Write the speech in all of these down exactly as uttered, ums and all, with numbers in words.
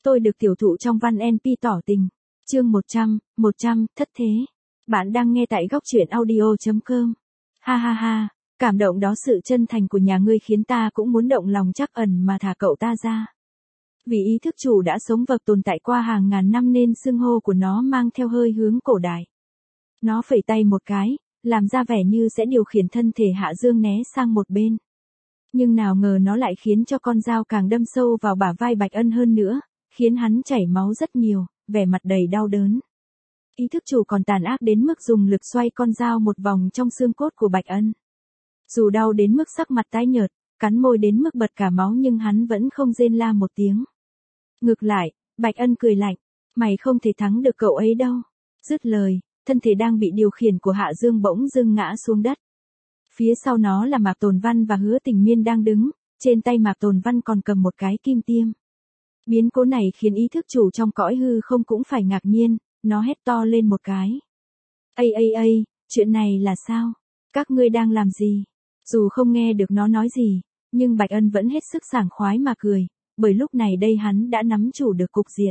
tôi được tiểu thụ trong văn en pê tỏ tình. Chương một trăm, một trăm, thất thế. Bạn đang nghe tại góc truyện audio chấm com. Ha ha ha, cảm động đó, sự chân thành của nhà ngươi khiến ta cũng muốn động lòng trắc ẩn mà thả cậu ta ra. Vì ý thức chủ đã sống vật tồn tại qua hàng ngàn năm nên xưng hô của nó mang theo hơi hướng cổ đại. Nó phẩy tay một cái, làm ra vẻ như sẽ điều khiển thân thể Hạ Dương né sang một bên. Nhưng nào ngờ nó lại khiến cho con dao càng đâm sâu vào bả vai Bạch Ân hơn nữa, khiến hắn chảy máu rất nhiều, vẻ mặt đầy đau đớn. Ý thức chủ còn tàn ác đến mức dùng lực xoay con dao một vòng trong xương cốt của Bạch Ân. Dù đau đến mức sắc mặt tái nhợt, cắn môi đến mức bật cả máu nhưng hắn vẫn không rên la một tiếng. Ngược lại, Bạch Ân cười lạnh, mày không thể thắng được cậu ấy đâu. Dứt lời, thân thể đang bị điều khiển của Hạ Dương bỗng dưng ngã xuống đất. Phía sau nó là Mạc Tồn Văn và Hứa Tình Miên đang đứng, trên tay Mạc Tồn Văn còn cầm một cái kim tiêm. Biến cố này khiến ý thức chủ trong cõi hư không cũng phải ngạc nhiên, nó hét to lên một cái. Ây ây ây, chuyện này là sao? Các ngươi đang làm gì? Dù không nghe được nó nói gì, nhưng Bạch Ân vẫn hết sức sảng khoái mà cười, bởi lúc này đây hắn đã nắm chủ được cục diện.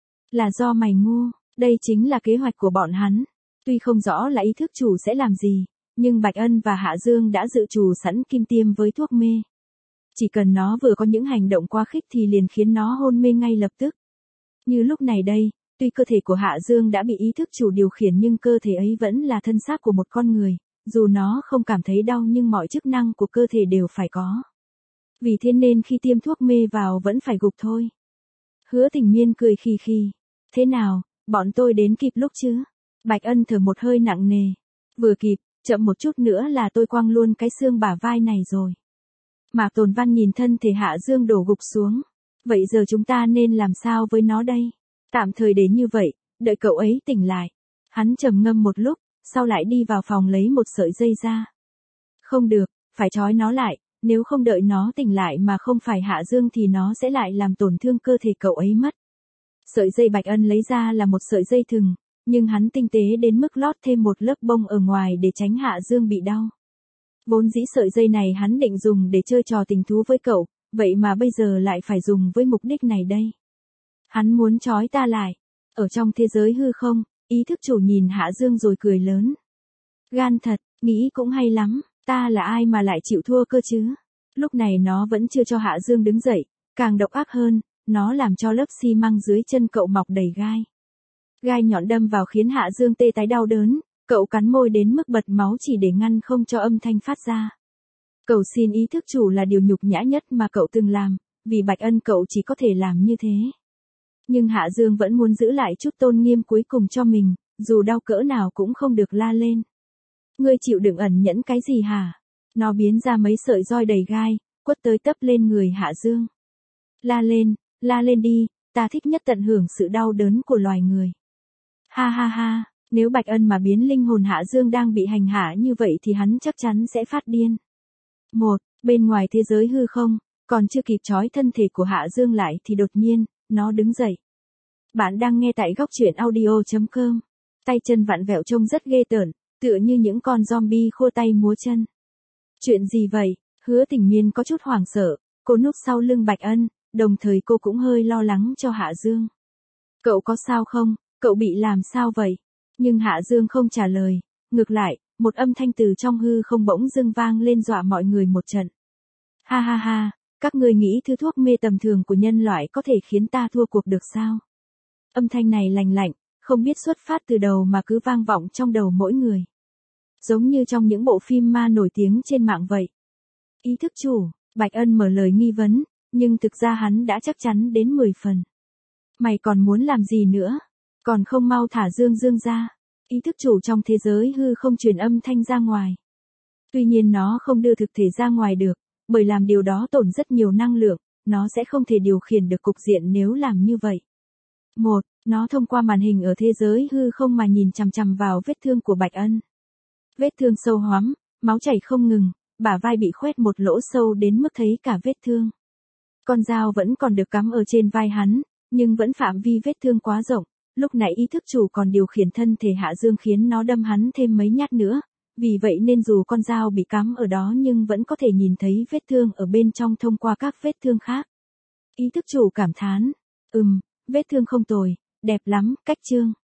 Là do mày ngu, đây chính là kế hoạch của bọn hắn. Tuy không rõ là ý thức chủ sẽ làm gì, nhưng Bạch Ân và Hạ Dương đã dự trù sẵn kim tiêm với thuốc mê. Chỉ cần nó vừa có những hành động quá khích thì liền khiến nó hôn mê ngay lập tức. Như lúc này đây, tuy cơ thể của Hạ Dương đã bị ý thức chủ điều khiển nhưng cơ thể ấy vẫn là thân xác của một con người, dù nó không cảm thấy đau nhưng mọi chức năng của cơ thể đều phải có. Vì thế nên khi tiêm thuốc mê vào vẫn phải gục thôi. Hứa Tình Miên cười khì khì. Thế nào, bọn tôi đến kịp lúc chứ? Bạch Ân thở một hơi nặng nề. Vừa kịp, chậm một chút nữa là tôi quăng luôn cái xương bả vai này rồi. Mạc Tồn Văn nhìn thân thể Hạ Dương đổ gục xuống. Vậy giờ chúng ta nên làm sao với nó đây? Tạm thời đến như vậy, đợi cậu ấy tỉnh lại. Hắn trầm ngâm một lúc, sau lại đi vào phòng lấy một sợi dây ra. Không được, phải trói nó lại, nếu không đợi nó tỉnh lại mà không phải Hạ Dương thì nó sẽ lại làm tổn thương cơ thể cậu ấy mất. Sợi dây Bạch Ân lấy ra là một sợi dây thừng, nhưng hắn tinh tế đến mức lót thêm một lớp bông ở ngoài để tránh Hạ Dương bị đau. Vốn dĩ sợi dây này hắn định dùng để chơi trò tình thú với cậu, vậy mà bây giờ lại phải dùng với mục đích này đây. Hắn muốn trói ta lại. Ở trong thế giới hư không, ý thức chủ nhìn Hạ Dương rồi cười lớn. Gan thật, nghĩ cũng hay lắm, ta là ai mà lại chịu thua cơ chứ? Lúc này nó vẫn chưa cho Hạ Dương đứng dậy, càng độc ác hơn, nó làm cho lớp xi măng dưới chân cậu mọc đầy gai. Gai nhọn đâm vào khiến Hạ Dương tê tái đau đớn, cậu cắn môi đến mức bật máu chỉ để ngăn không cho âm thanh phát ra. Cầu xin ý thức chủ là điều nhục nhã nhất mà cậu từng làm, vì Bạch Ân cậu chỉ có thể làm như thế. Nhưng Hạ Dương vẫn muốn giữ lại chút tôn nghiêm cuối cùng cho mình, dù đau cỡ nào cũng không được la lên. Ngươi chịu đựng ẩn nhẫn cái gì hả? Nó biến ra mấy sợi roi đầy gai, quất tới tấp lên người Hạ Dương. La lên, la lên đi, ta thích nhất tận hưởng sự đau đớn của loài người. Ha ha ha, nếu Bạch Ân mà biến linh hồn Hạ Dương đang bị hành hạ như vậy thì hắn chắc chắn sẽ phát điên. Một, bên ngoài thế giới hư không, còn chưa kịp trói thân thể của Hạ Dương lại thì đột nhiên, nó đứng dậy. Bạn đang nghe tại góc truyện audio chấm com. Tay chân vặn vẹo trông rất ghê tởn, tựa như những con zombie khua tay múa chân. Chuyện gì vậy? Hứa Tình Miên có chút hoảng sợ, cô núp sau lưng Bạch Ân, đồng thời cô cũng hơi lo lắng cho Hạ Dương. Cậu có sao không? Cậu bị làm sao vậy? Nhưng Hạ Dương không trả lời, ngược lại, một âm thanh từ trong hư không bỗng dưng vang lên dọa mọi người một trận. Ha ha ha, các người nghĩ thứ thuốc mê tầm thường của nhân loại có thể khiến ta thua cuộc được sao? Âm thanh này lành lạnh, không biết xuất phát từ đầu mà cứ vang vọng trong đầu mỗi người. Giống như trong những bộ phim ma nổi tiếng trên mạng vậy. Ý thức chủ, Bạch Ân mở lời nghi vấn, nhưng thực ra hắn đã chắc chắn đến mười phần. Mày còn muốn làm gì nữa? Còn không mau thả Dương Dương ra. Ý thức chủ trong thế giới hư không truyền âm thanh ra ngoài. Tuy nhiên nó không đưa thực thể ra ngoài được, bởi làm điều đó tổn rất nhiều năng lượng, nó sẽ không thể điều khiển được cục diện nếu làm như vậy. Một, nó thông qua màn hình ở thế giới hư không mà nhìn chằm chằm vào vết thương của Bạch Ân. Vết thương sâu hoắm, máu chảy không ngừng, bả vai bị khoét một lỗ sâu đến mức thấy cả vết thương. Con dao vẫn còn được cắm ở trên vai hắn, nhưng vẫn phạm vi vết thương quá rộng. Lúc nãy ý thức chủ còn điều khiển thân thể Hạ Dương khiến nó đâm hắn thêm mấy nhát nữa, vì vậy nên dù con dao bị cắm ở đó nhưng vẫn có thể nhìn thấy vết thương ở bên trong thông qua các vết thương khác. Ý thức chủ cảm thán, ừm, Vết thương không tồi, đẹp lắm, cách chương.